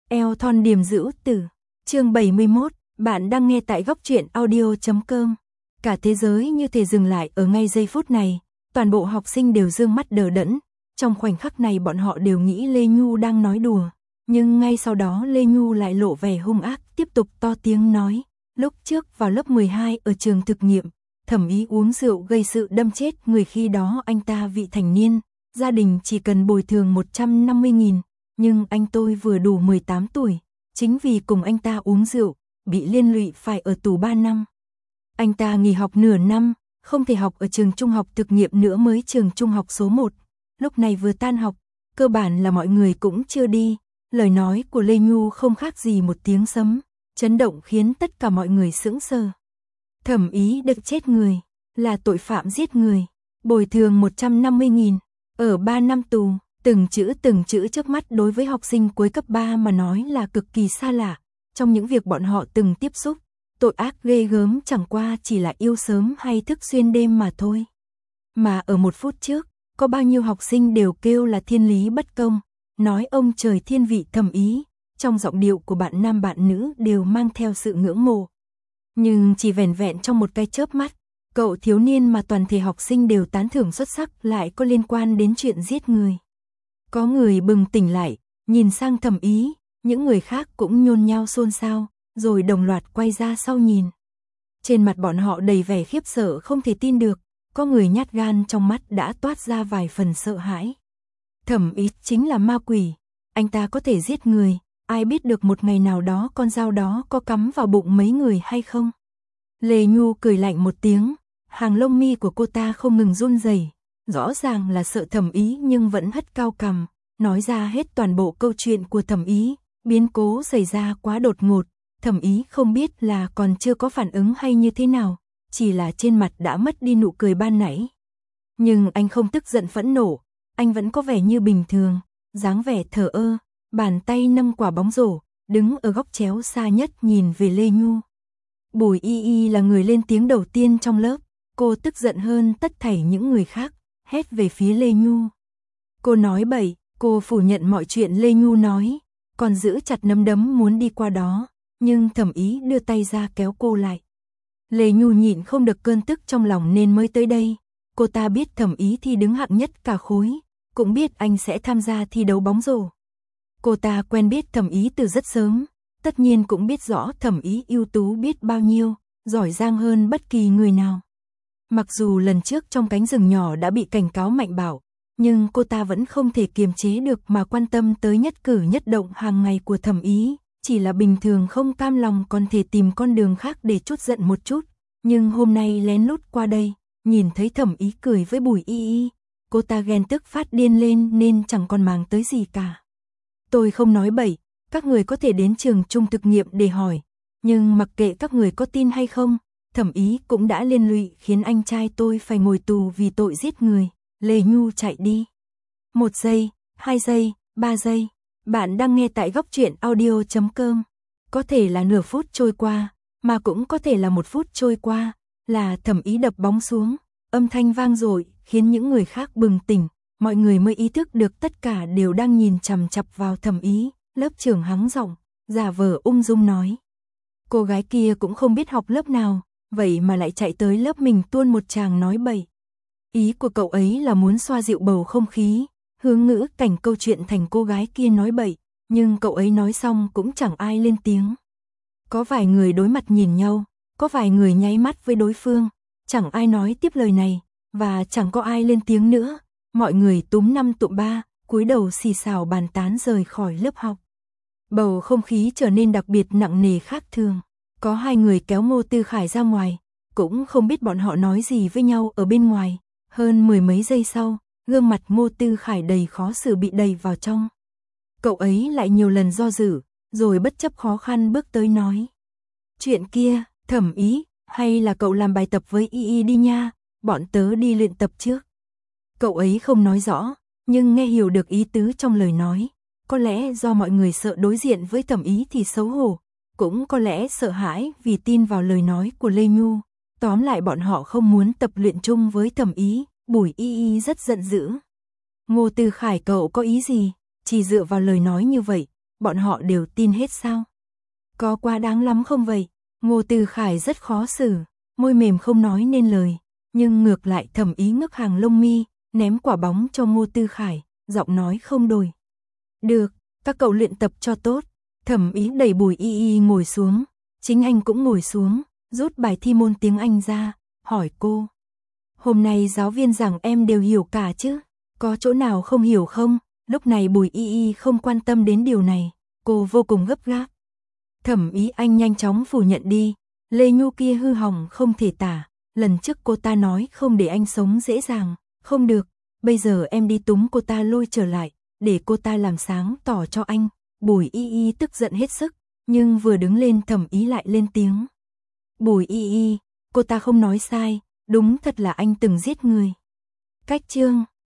Eo thon điềm dữ tử. Chương 71, bạn đang nghe tại goctruyện audio.com. Cả thế giới như thể dừng lại ở ngay giây phút này, toàn bộ học sinh đều dương mắt đờ đẫn, trong khoảnh khắc này bọn họ đều nghĩ Lê Nhu đang nói đùa, nhưng ngay sau đó Lê Nhu lại lộ vẻ hung ác, tiếp tục to tiếng nói, lúc trước vào lớp 12 ở trường thực nghiệm, Thẩm Ý uống rượu gây sự đâm chết người, khi đó anh ta vị thành niên, gia đình chỉ cần bồi thường 150.000, nhưng anh tôi vừa đủ 18 tuổi, chính vì cùng anh ta uống rượu, bị liên lụy phải ở tù 3 năm. Anh ta nghỉ học nửa năm, không thể học ở trường trung học thực nghiệm nữa, mới trường trung học số 1. Lúc này vừa tan học, cơ bản là mọi người cũng chưa đi, lời nói của Lê Nhu không khác gì một tiếng sấm, chấn động khiến tất cả mọi người sững sờ. Thẩm Ý được chết người, là tội phạm giết người, bồi thường 150.000, ở 3 năm tù, từng chữ trước mắt đối với học sinh cuối cấp 3 mà nói là cực kỳ xa lạ, trong những việc bọn họ từng tiếp xúc. Tội ác ghê gớm chẳng qua chỉ là yêu sớm hay thức xuyên đêm mà thôi. Mà ở 1 phút trước, có bao nhiêu học sinh đều kêu là thiên lý bất công, nói ông trời thiên vị Thẩm Ý, trong giọng điệu của bạn nam bạn nữ đều mang theo sự ngưỡng mộ. Nhưng chỉ vẻn vẹn trong một cái chớp mắt, cậu thiếu niên mà toàn thể học sinh đều tán thưởng xuất sắc lại có liên quan đến chuyện giết người. Có người bừng tỉnh lại, nhìn sang Thẩm Ý, những người khác cũng nhôn nhao xôn xao, rồi đồng loạt quay ra sau nhìn. Trên mặt bọn họ đầy vẻ khiếp sợ không thể tin được, có người nhát gan trong mắt đã toát ra vài phần sợ hãi. Thẩm Ý chính là ma quỷ, anh ta có thể giết người, ai biết được một ngày nào đó con dao đó có cắm vào bụng mấy người hay không. Lê Nhu cười lạnh một tiếng, hàng lông mi của cô ta không ngừng run rẩy, rõ ràng là sợ Thẩm Ý nhưng vẫn hất cao cằm, nói ra hết toàn bộ câu chuyện của Thẩm Ý. Biến cố xảy ra quá đột ngột, Thẩm Ý không biết là còn chưa có phản ứng hay như thế nào, chỉ là trên mặt đã mất đi nụ cười ban nãy. Nhưng anh không tức giận phẫn nộ, anh vẫn có vẻ như bình thường, dáng vẻ thờ ơ, bàn tay nâng quả bóng rổ, đứng ở góc chéo xa nhất nhìn về Lê Nhu. Bùi Y Y là người lên tiếng đầu tiên trong lớp, cô tức giận hơn tất thảy những người khác, hét về phía Lê Nhu. Cô nói bậy, cô phủ nhận mọi chuyện Lê Nhu nói, còn giữ chặt nắm đấm muốn đi qua đó, nhưng Thẩm Ý đưa tay ra kéo cô lại. Lê Nhu nhịn không được cơn tức trong lòng nên mới tới đây, cô ta biết Thẩm Ý thi đứng hạng nhất cả khối, cũng biết anh sẽ tham gia thi đấu bóng rổ. Cô ta quen biết Thẩm Ý từ rất sớm, tất nhiên cũng biết rõ Thẩm Ý ưu tú biết bao nhiêu, giỏi giang hơn bất kỳ người nào. Mặc dù lần trước trong cánh rừng nhỏ đã bị cảnh cáo mạnh bạo, nhưng cô ta vẫn không thể kiềm chế được mà quan tâm tới nhất cử nhất động hàng ngày của Thẩm Ý, chỉ là bình thường không cam lòng còn thể tìm con đường khác để trút giận một chút, nhưng hôm nay lén lút qua đây, nhìn thấy Thẩm Ý cười với Bùi Y Y, cô ta ghen tức phát điên lên nên chẳng còn màng tới gì cả. Tôi không nói bậy, các người có thể đến trường trung thực nghiệm để hỏi, nhưng mặc kệ các người có tin hay không, Thẩm Ý cũng đã liên lụy khiến anh trai tôi phải ngồi tù vì tội giết người. Lê Nhu chạy đi. 1 giây, 2 giây, 3 giây. Bạn đang nghe tại goctruyện audio.com. Có thể là nửa phút trôi qua, mà cũng có thể là 1 phút trôi qua, là Thẩm Ý đập bóng xuống, âm thanh vang dội khiến những người khác bừng tỉnh, mọi người mới ý thức được tất cả đều đang nhìn chằm chằm vào Thẩm Ý. Lớp trưởng hắng giọng, giả vờ ung dung nói. Cô gái kia cũng không biết học lớp nào, vậy mà lại chạy tới lớp mình tuôn một tràng nói bậy. Ý của cậu ấy là muốn xoa dịu bầu không khí, hướng ngữ cảnh câu chuyện thành cô gái kia nói bậy, nhưng cậu ấy nói xong cũng chẳng ai lên tiếng. Có vài người đối mặt nhìn nhau, có vài người nháy mắt với đối phương, chẳng ai nói tiếp lời này, và chẳng có ai lên tiếng nữa. Mọi người túm 5 tụm 3, cúi đầu xì xào bàn tán rời khỏi lớp học. Bầu không khí trở nên đặc biệt nặng nề khác thường. Có 2 người kéo Ngô Tư Khải ra ngoài, cũng không biết bọn họ nói gì với nhau ở bên ngoài. Hơn 10 mấy giây sau, gương mặt Ngô Tư Khải đầy khó xử bị đẩy vào trong. Cậu ấy lại nhiều lần do dự, rồi bất chấp khó khăn bước tới nói. Chuyện kia, Thẩm Ý, hay là cậu làm bài tập với Y Y đi nha, bọn tớ đi luyện tập trước. Cậu ấy không nói rõ, nhưng nghe hiểu được ý tứ trong lời nói. Có lẽ do mọi người sợ đối diện với Thẩm Ý thì xấu hổ, cũng có lẽ sợ hãi vì tin vào lời nói của Lê Nhu. Tóm lại bọn họ không muốn tập luyện chung với Thẩm Ý. Bùi Y Y rất giận dữ. Ngô Tư Khải cậu có ý gì? Chỉ dựa vào lời nói như vậy, bọn họ đều tin hết sao? Có quá đáng lắm không vậy? Ngô Tư Khải rất khó xử, môi mềm không nói nên lời, nhưng ngược lại Thẩm Ý ngước hàng lông mi, ném quả bóng cho Ngô Tư Khải, giọng nói không đổi. Được, các cậu luyện tập cho tốt. Thẩm Ý đẩy Bùi Y Y ngồi xuống, chính anh cũng ngồi xuống, rút bài thi môn tiếng Anh ra, hỏi cô. Hôm nay giáo viên giảng em đều hiểu cả chứ? Có chỗ nào không hiểu không? Lúc này Bùi Y Y không quan tâm đến điều này, cô vô cùng gấp gáp. Thẩm Ý anh nhanh chóng phủ nhận đi, Lê Nhu kia hư hỏng không thể tả, lần trước cô ta nói không để anh sống dễ dàng, không được, bây giờ em đi túm cô ta lôi trở lại, để cô ta làm sáng tỏ cho anh. Bùi Y Y tức giận hết sức, nhưng vừa đứng lên Thẩm Ý lại lên tiếng. Bùi Y Y, cô ta không nói sai, đúng thật là anh từng giết người. Cách chương